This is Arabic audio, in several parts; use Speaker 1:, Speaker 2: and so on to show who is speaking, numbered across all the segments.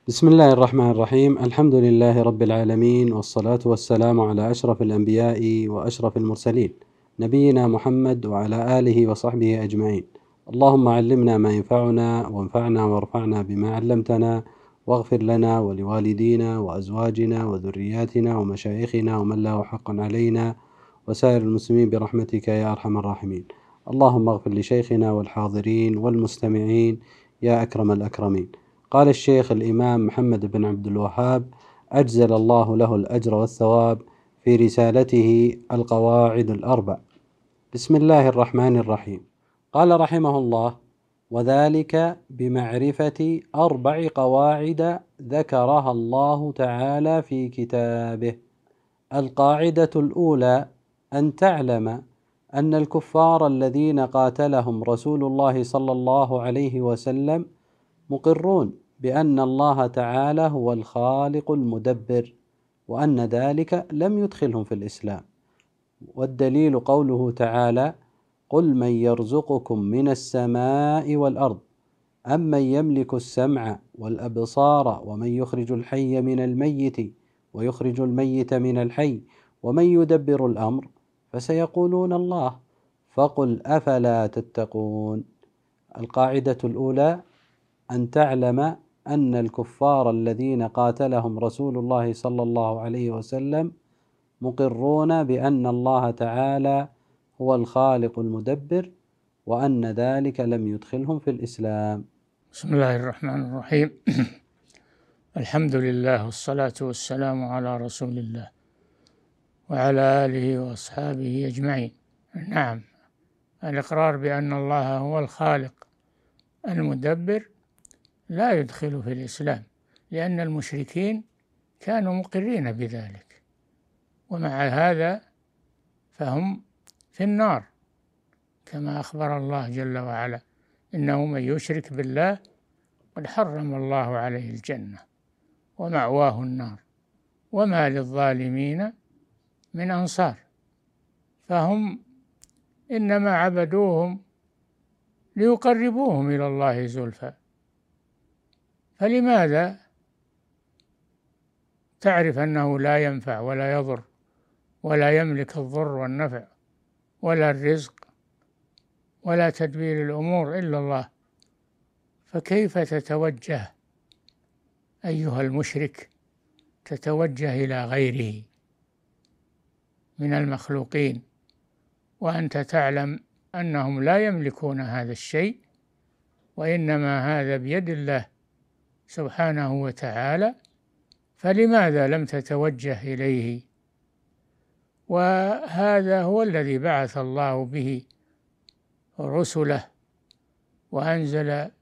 Speaker 1: بسم الله الرحمن الرحيم. الحمد لله رب العالمين، والصلاة والسلام على أشرف الأنبياء وأشرف المرسلين، نبينا محمد وعلى آله وصحبه أجمعين. اللهم علمنا ما ينفعنا وانفعنا وارفعنا بما علمتنا، واغفر لنا ولوالدينا وأزواجنا وذرياتنا ومشايخنا ومن له حق علينا وسائر المسلمين برحمتك يا أرحم الراحمين. اللهم اغفر لشيخنا والحاضرين والمستمعين يا أكرم الأكرمين. قال الشيخ الإمام محمد بن عبد الوهاب أجزل الله له الأجر والثواب في رسالته القواعد الأربع. بسم الله الرحمن الرحيم. قال رحمه الله: وذلك بمعرفة 4 قواعد ذكرها الله تعالى في كتابه. القاعدة الأولى: أن تعلم أن الكفار الذين قاتلهم رسول الله صلى الله عليه وسلم مقرون بأن الله تعالى هو الخالق المدبر، وأن ذلك لم يدخلهم في الإسلام. والدليل قوله تعالى: قل من يرزقكم من السماء والأرض أمن يملك السمع والأبصار ومن يخرج الحي من الميت ويخرج الميت من الحي ومن يدبر الأمر، فسيقولون الله، فقل أفلا تتقون. القاعدة الأولى: أن تعلم أن الكفار الذين قاتلهم رسول الله صلى الله عليه وسلم مقرون بأن الله تعالى هو الخالق المدبر، وأن ذلك لم يدخلهم في الإسلام.
Speaker 2: بسم الله الرحمن الرحيم. الحمد لله، والصلاة والسلام على رسول الله وعلى آله وأصحابه أجمعين. نعم، الإقرار بأن الله هو الخالق المدبر لا يدخل في الإسلام، لأن المشركين كانوا مقرين بذلك، ومع هذا فهم في النار، كما أخبر الله جل وعلا: إنه من يشرك بالله قد حرم الله عليه الجنة ومأواه النار وما للظالمين من أنصار. فهم إنما عبدوهم ليقربوهم إلى الله زلفى. فلماذا تعرف أنه لا ينفع ولا يضر ولا يملك الضر والنفع ولا الرزق ولا تدبير الأمور إلا الله، فكيف تتوجه أيها المشرك، تتوجه إلى غيره من المخلوقين وأنت تعلم أنهم لا يملكون هذا الشيء، وإنما هذا بيد الله سبحانه وتعالى؟ فلماذا لم تتوجه إليه؟ وهذا هو الذي بعث الله به رسله وأنزل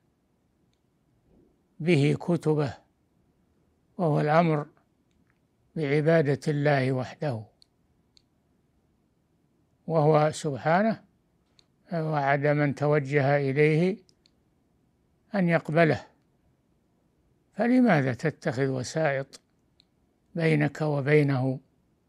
Speaker 2: به كتبه، وهو الأمر بعبادة الله وحده. وهو سبحانه وعد من توجه إليه أن يقبله، فلماذا تتخذ وسائط بينك وبينه؟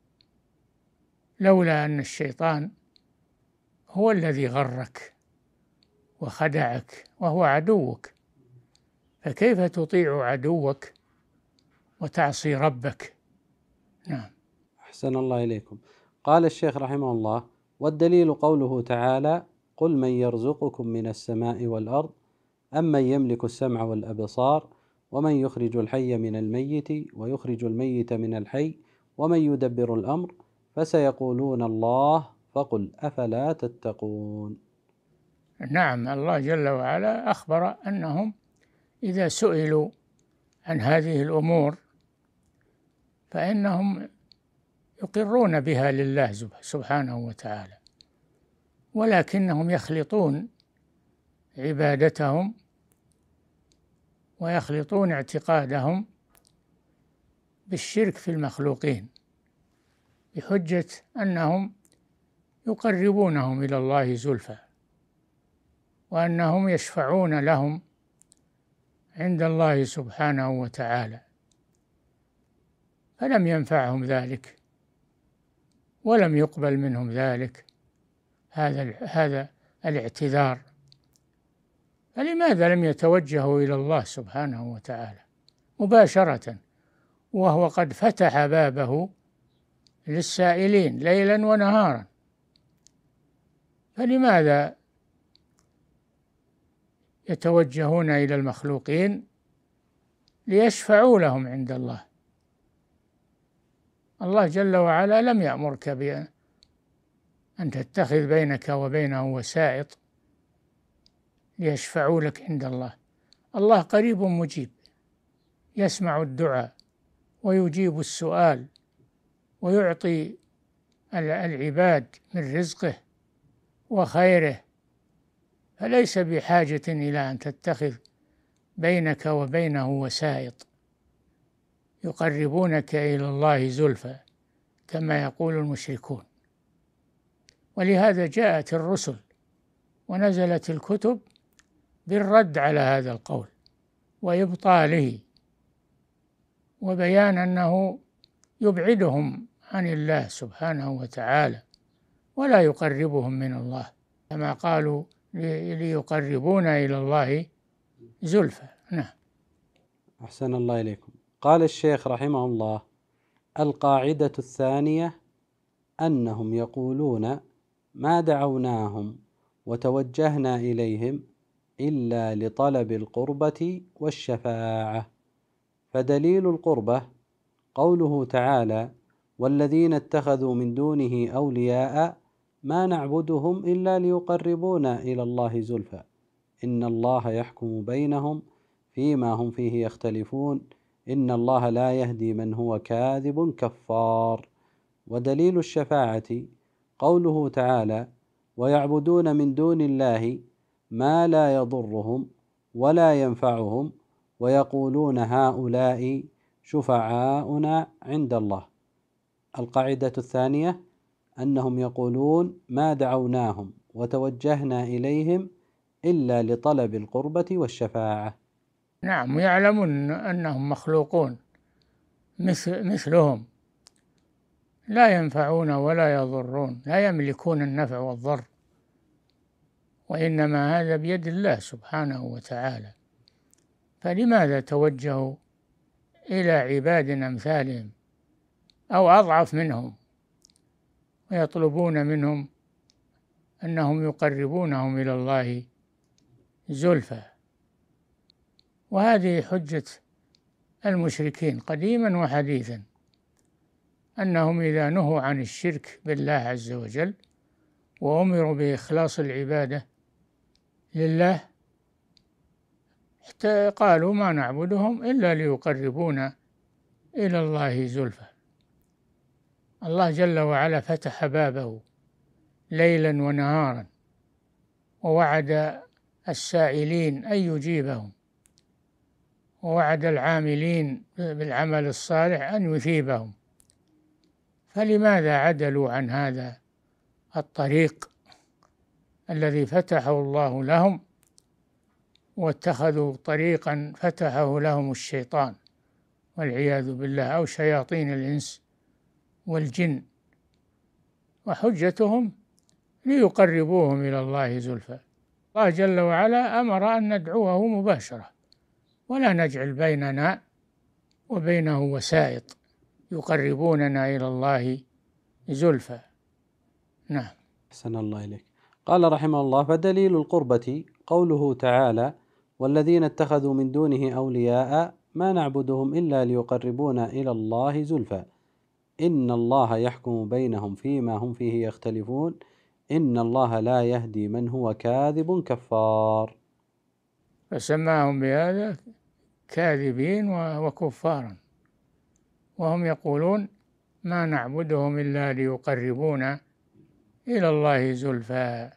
Speaker 2: لولا أن الشيطان هو الذي غرك وخدعك وهو عدوك، فكيف تطيع عدوك وتعصي ربك؟ نعم.
Speaker 1: أحسن الله إليكم. قال الشيخ رحمه الله: والدليل قوله تعالى: قل من يرزقكم من السماء والأرض أمن يملك السمع والأبصار ومن يخرج الحي من الميت ويخرج الميت من الحي ومن يدبر الأمر، فسيقولون الله، فقل أفلا تتقون.
Speaker 2: نعم، الله جل وعلا أخبر أنهم إذا سئلوا عن هذه الأمور فإنهم يقرون بها لله سبحانه وتعالى، ولكنهم يخلطون عبادتهم ويخلطون اعتقادهم بالشرك في المخلوقين، بحجة أنهم يقربونهم إلى الله زلفى، وأنهم يشفعون لهم عند الله سبحانه وتعالى، فلم ينفعهم ذلك ولم يقبل منهم ذلك، هذا الاعتذار. فلماذا لم يتوجهوا إلى الله سبحانه وتعالى مباشرة، وهو قد فتح بابه للسائلين ليلا ونهارا. فلماذا يتوجهون إلى المخلوقين ليشفعوا لهم عند الله؟ الله جل وعلا لم يأمرك بأن تتخذ بينك وبينه وسائط ليشفعوا لك عند الله. الله قريب مجيب، يسمع الدعاء ويجيب السؤال ويعطي العباد من رزقه وخيره، فليس بحاجة إلى أن تتخذ بينك وبينه وسائط يقربونك إلى الله زلفى كما يقول المشركون. ولهذا جاءت الرسل ونزلت الكتب بالرد على هذا القول وإبطاله، وبيان أنه يبعدهم عن الله سبحانه وتعالى ولا يقربهم من الله، كما قالوا ليقربونا إلى الله زلفى. نعم.
Speaker 1: أحسن الله إليكم. قال الشيخ رحمه الله: القاعدة الثانية أنهم يقولون ما دعوناهم وتوجهنا إليهم إلا لطلب القربة والشفاعة. فدليل القربة قوله تعالى: والذين اتخذوا من دونه أولياء ما نعبدهم إلا ليقربونا إلى الله زلفى إن الله يحكم بينهم فيما هم فيه يختلفون إن الله لا يهدي من هو كاذب كفار. ودليل الشفاعة قوله تعالى: ويعبدون من دون الله ما لا يضرهم ولا ينفعهم ويقولون هؤلاء شفعاؤنا عند الله. القاعدة الثانية أنهم يقولون ما دعوناهم وتوجهنا إليهم إلا لطلب القربة والشفاعة.
Speaker 2: نعم، يعلمون أنهم مخلوقون مثلهم، لا ينفعون ولا يضرون، لا يملكون النفع والضر، وإنما هذا بيد الله سبحانه وتعالى. فلماذا توجهوا إلى عباد أمثالهم أو أضعف منهم ويطلبون منهم أنهم يقربونهم إلى الله زلفى؟ وهذه حجة المشركين قديما وحديثا، أنهم إذا نهوا عن الشرك بالله عز وجل وأمروا بإخلاص العبادة لله قالوا ما نعبدهم إلا ليقربونا إلى الله زلفى. الله جل وعلا فتح بابه ليلا ونهارا ووعد السائلين أن يجيبهم، ووعد العاملين بالعمل الصالح أن يثيبهم. فلماذا عدلوا عن هذا الطريق الذي فتحه الله لهم واتخذوا طريقا فتحه لهم الشيطان والعياذ بالله أو شياطين الإنس والجن؟ وحجتهم ليقربوهم إلى الله زلفى. الله جل وعلا أمر أن ندعوه مباشرة ولا نجعل بيننا وبينه وسائط يقربوننا إلى الله زلفى. نعم.
Speaker 1: أحسن الله إليك. قال رحمه الله: فدليل القربة قوله تعالى: والذين اتخذوا من دونه أولياء ما نعبدهم إلا ليقربونا إلى الله زلفى إن الله يحكم بينهم فيما هم فيه يختلفون إن الله لا يهدي من هو كاذب كفار.
Speaker 2: فسماهم بهذا كاذبين وكفارا، وهم يقولون ما نعبدهم إلا ليقربونا إلى الله زلفى،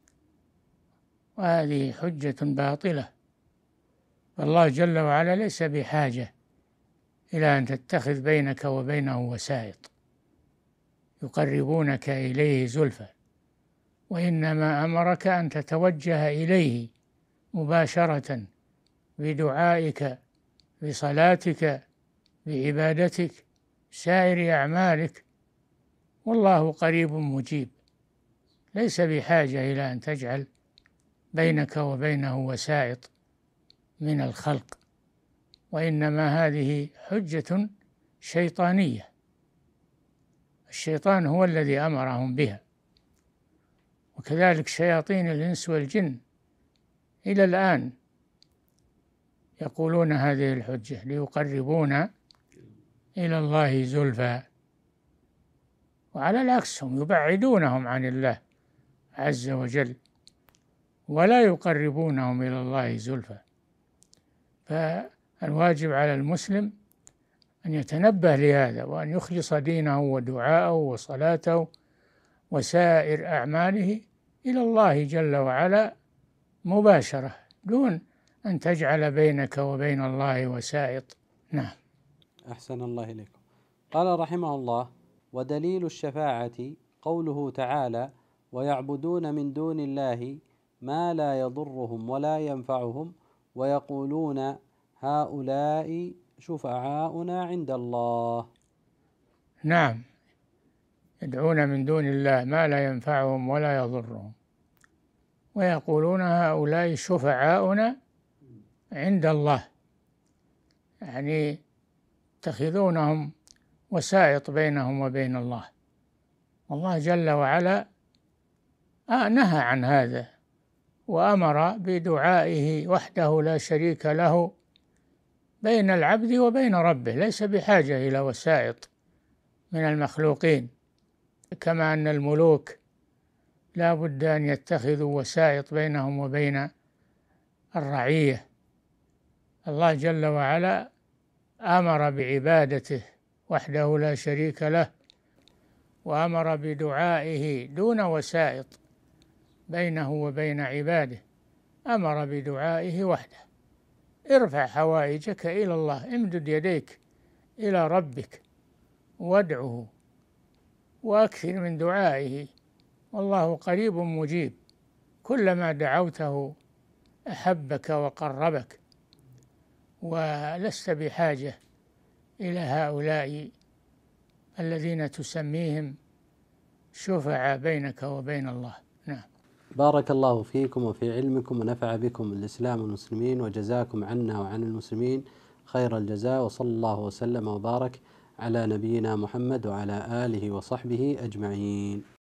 Speaker 2: وهذه حجة باطلة. فالله جل وعلا ليس بحاجة إلى أن تتخذ بينك وبينه وسائط يقربونك إليه زلفى، وإنما أمرك أن تتوجه إليه مباشرة بدعائك بصلاتك بعبادتك سائر أعمالك، والله قريب مجيب، ليس بحاجة إلى أن تجعل بينك وبينه وسائط من الخلق وإنما هذه حجة شيطانية، الشيطان هو الذي أمرهم بها، وكذلك شياطين الإنس والجن إلى الآن يقولون هذه الحجة ليقربونا إلى الله زلفى، وعلى العكس هم يبعدونهم عن الله عز وجل ولا يقربونهم إلى الله زلفى. فالواجب على المسلم أن يتنبه لهذا، وأن يخلص دينه ودعاءه وصلاته وسائر أعماله إلى الله جل وعلا مباشرة، دون أن تجعل بينك وبين الله وسائط. نعم.
Speaker 1: أحسن الله إليكم. قال رحمه الله: ودليل الشفاعة قوله تعالى: ويعبدون من دون الله ما لا يضرهم ولا ينفعهم ويقولون هؤلاء شفعاؤنا عند الله.
Speaker 2: نعم، يدعون من دون الله ما لا ينفعهم ولا يضرهم ويقولون هؤلاء شفعاؤنا عند الله، يعني يتخذونهم وسائط بينهم وبين الله. الله جل وعلا نهى عن هذا وأمر بدعائه وحده لا شريك له بين العبد وبين ربه، ليس بحاجة إلى وسائط من المخلوقين، كما أن الملوك لا بد أن يتخذوا وسائط بينهم وبين الرعية. الله جل وعلا أمر بعبادته وحده لا شريك له، وأمر بدعائه دون وسائط بينه وبين عباده، أمر بدعائه وحده. ارفع حوائجك إلى الله، امدد يديك إلى ربك وادعه وأكثر من دعائه، والله قريب مجيب، كلما دعوته أحبك وقربك، ولست بحاجة إلى هؤلاء الذين تسميهم شفعاء بينك وبين الله. نعم.
Speaker 1: بارك الله فيكم وفي علمكم ونفع بكم الإسلام والمسلمين، وجزاكم عنا وعن المسلمين خير الجزاء، وصلى الله وسلم وبارك على نبينا محمد وعلى آله وصحبه أجمعين.